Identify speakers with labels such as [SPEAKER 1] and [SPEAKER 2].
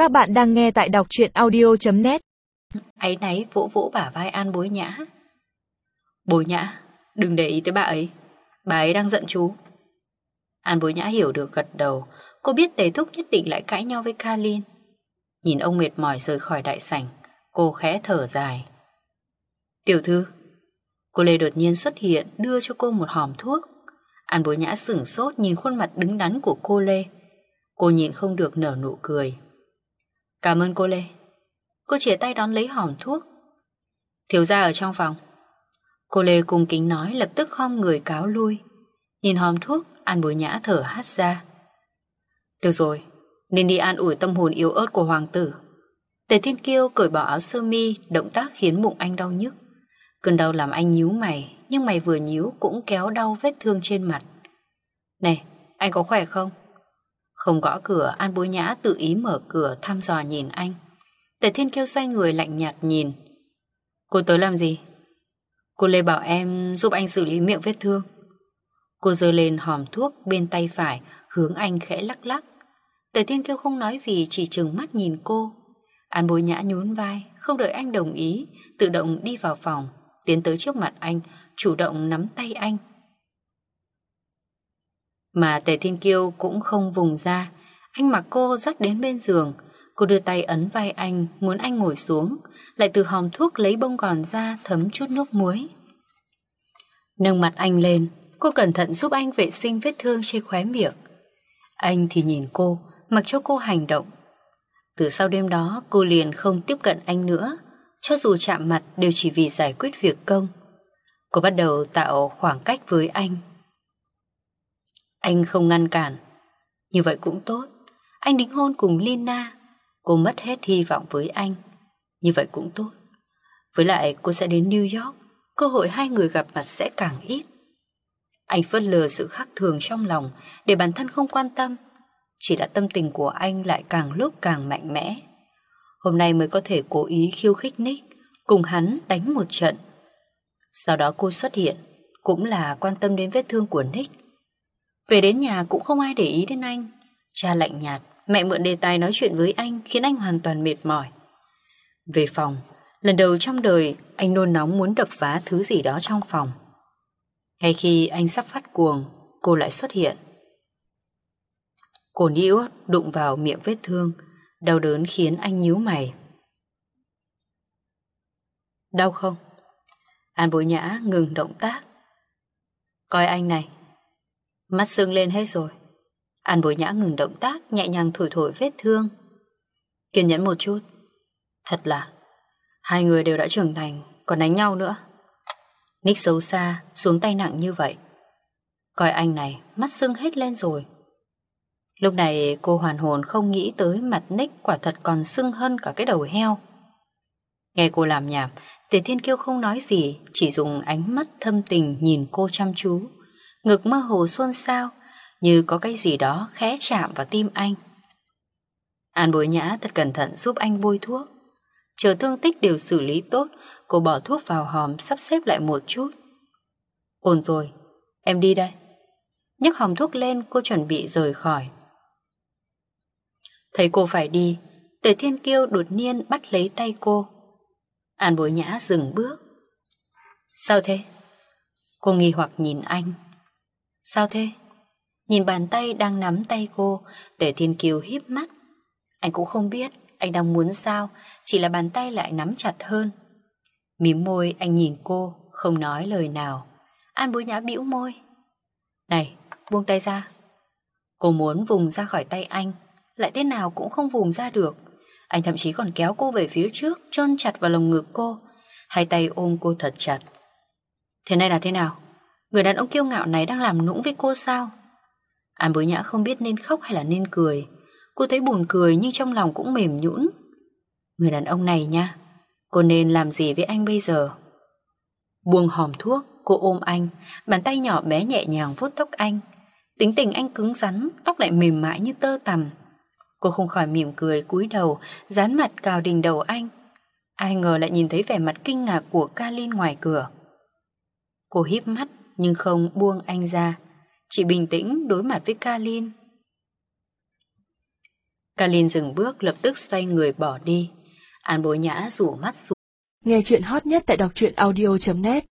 [SPEAKER 1] Các bạn đang nghe tại đọc truyện audio.net.
[SPEAKER 2] Áy náy vỗ vỗ bả vai An Bối Nhã. Bối Nhã, đừng để ý tới bà ấy đang giận chú. An Bối Nhã hiểu được gật đầu. Cô biết Tề Thúc nhất định lại cãi nhau với Kalin. Nhìn ông mệt mỏi rời khỏi đại sảnh, cô khẽ thở dài. Tiểu thư. Cô Lê đột nhiên xuất hiện đưa cho cô một hòm thuốc. An Bối Nhã sửng sốt nhìn khuôn mặt đứng đắn của cô Lê. Cô nhìn không được nở nụ cười. Cảm ơn cô Lê. Cô chìa tay đón lấy hòm thuốc. Thiếu gia ở trong phòng. Cô Lê cung kính nói, lập tức khom người cáo lui. Nhìn hòm thuốc, An Bối Nhã thở hắt ra. Được rồi, nên đi an ủi tâm hồn yếu ớt của hoàng tử. Tề Thiên Kiêu cởi bỏ áo sơ mi, động tác khiến bụng anh đau nhức. Cơn đau làm anh nhíu mày, nhưng mày vừa nhíu cũng kéo đau vết thương trên mặt. Này, anh có khỏe không? Không gõ cửa, An Bối Nhã tự ý mở cửa thăm dò nhìn anh. Tề Thiên Kiêu xoay người lạnh nhạt nhìn. Cô tới làm gì? Cô Lê bảo em giúp anh xử lý miệng vết thương. Cô giơ lên hòm thuốc bên tay phải, hướng anh khẽ lắc lắc. Tề Thiên Kiêu không nói gì, chỉ trừng mắt nhìn cô. An Bối Nhã nhún vai, không đợi anh đồng ý, tự động đi vào phòng, tiến tới trước mặt anh, chủ động nắm tay anh. Mà Tề Thiên Kiêu cũng không vùng ra. Anh mặc cô dắt đến bên giường. Cô đưa tay ấn vai anh, muốn anh ngồi xuống, lại từ hòm thuốc lấy bông gòn ra thấm chút nước muối. Nâng mặt anh lên, cô cẩn thận giúp anh vệ sinh vết thương trên khóe miệng. Anh thì nhìn cô, mặc cho cô hành động. Từ sau đêm đó, cô liền không tiếp cận anh nữa. Cho dù chạm mặt đều chỉ vì giải quyết việc công. Cô bắt đầu tạo khoảng cách với anh. Anh không ngăn cản. Như vậy cũng tốt. Anh đính hôn cùng Lina. Cô mất hết hy vọng với anh. Như vậy cũng tốt. Với lại cô sẽ đến New York, cơ hội hai người gặp mặt sẽ càng ít. Anh phớt lờ sự khác thường trong lòng để bản thân không quan tâm. Chỉ là tâm tình của anh lại càng lúc càng mạnh mẽ. Hôm nay mới có thể cố ý khiêu khích Nick, cùng hắn đánh một trận. Sau đó cô xuất hiện, cũng là quan tâm đến vết thương của Nick. Về đến nhà cũng không ai để ý đến anh. Cha lạnh nhạt, mẹ mượn đề tài nói chuyện với anh khiến anh hoàn toàn mệt mỏi. Về phòng, lần đầu trong đời anh nôn nóng muốn đập phá thứ gì đó trong phòng. Ngay khi anh sắp phát cuồng, cô lại xuất hiện. Cồn iốt đụng vào miệng vết thương, đau đớn khiến anh nhíu mày. Đau không? An Bối Nhã ngừng động tác. Coi anh này. Mắt sưng lên hết rồi. An Bối Nhã ngừng động tác, nhẹ nhàng thổi thổi vết thương. Kiên nhẫn một chút. Thật là hai người đều đã trưởng thành, còn đánh nhau nữa. Nick xấu xa, xuống tay nặng như vậy. Coi anh này, mắt sưng hết lên rồi. Lúc này cô hoàn hồn không nghĩ tới mặt Nick quả thật còn sưng hơn cả cái đầu heo. Nghe cô làm nhảm, Tề Thiên Kiêu không nói gì, chỉ dùng ánh mắt thâm tình nhìn cô chăm chú. Ngực mơ hồ xôn xao, như có cái gì đó khẽ chạm vào tim anh. An Bối Nhã thật cẩn thận giúp anh bôi thuốc. Chờ thương tích đều xử lý tốt, cô bỏ thuốc vào hòm sắp xếp lại một chút. Ổn rồi, em đi đây. Nhấc hòm thuốc lên, cô chuẩn bị rời khỏi. Thấy cô phải đi, Tề Thiên Kiêu đột nhiên bắt lấy tay cô. An Bối Nhã dừng bước. Sao thế? Cô nghi hoặc nhìn anh. Sao thế? Nhìn bàn tay đang nắm tay cô, Tề Thiên Kiêu híp mắt. Anh cũng không biết anh đang muốn sao, chỉ là bàn tay lại nắm chặt hơn. Mím môi anh nhìn cô, không nói lời nào. An Bối Nhã bĩu môi. Này, buông tay ra. Cô muốn vùng ra khỏi tay anh, lại thế nào cũng không vùng ra được. Anh thậm chí còn kéo cô về phía trước, chôn chặt vào lồng ngực cô, hai tay ôm cô thật chặt. Thế này là thế nào? Người đàn ông kiêu ngạo này đang làm nũng với cô sao? An Bối Nhã không biết nên khóc hay là nên cười. Cô thấy buồn cười nhưng trong lòng cũng mềm nhũn. Người đàn ông này nha, cô nên làm gì với anh bây giờ? Buông hòm thuốc, cô ôm anh, bàn tay nhỏ bé nhẹ nhàng vuốt tóc anh. Tính tình anh cứng rắn, tóc lại mềm mại như tơ tằm. Cô không khỏi mỉm cười cúi đầu, dán mặt cào đỉnh đầu anh. Ai ngờ lại nhìn thấy vẻ mặt kinh ngạc của Kalin ngoài cửa. Cô híp mắt nhưng không buông anh ra, chỉ bình tĩnh đối mặt với Kalin. Kalin dừng bước lập tức xoay người bỏ đi. An Bối Nhã rủ mắt xuống.
[SPEAKER 1] Nghe chuyện hot nhất tại đọc truyện audio.net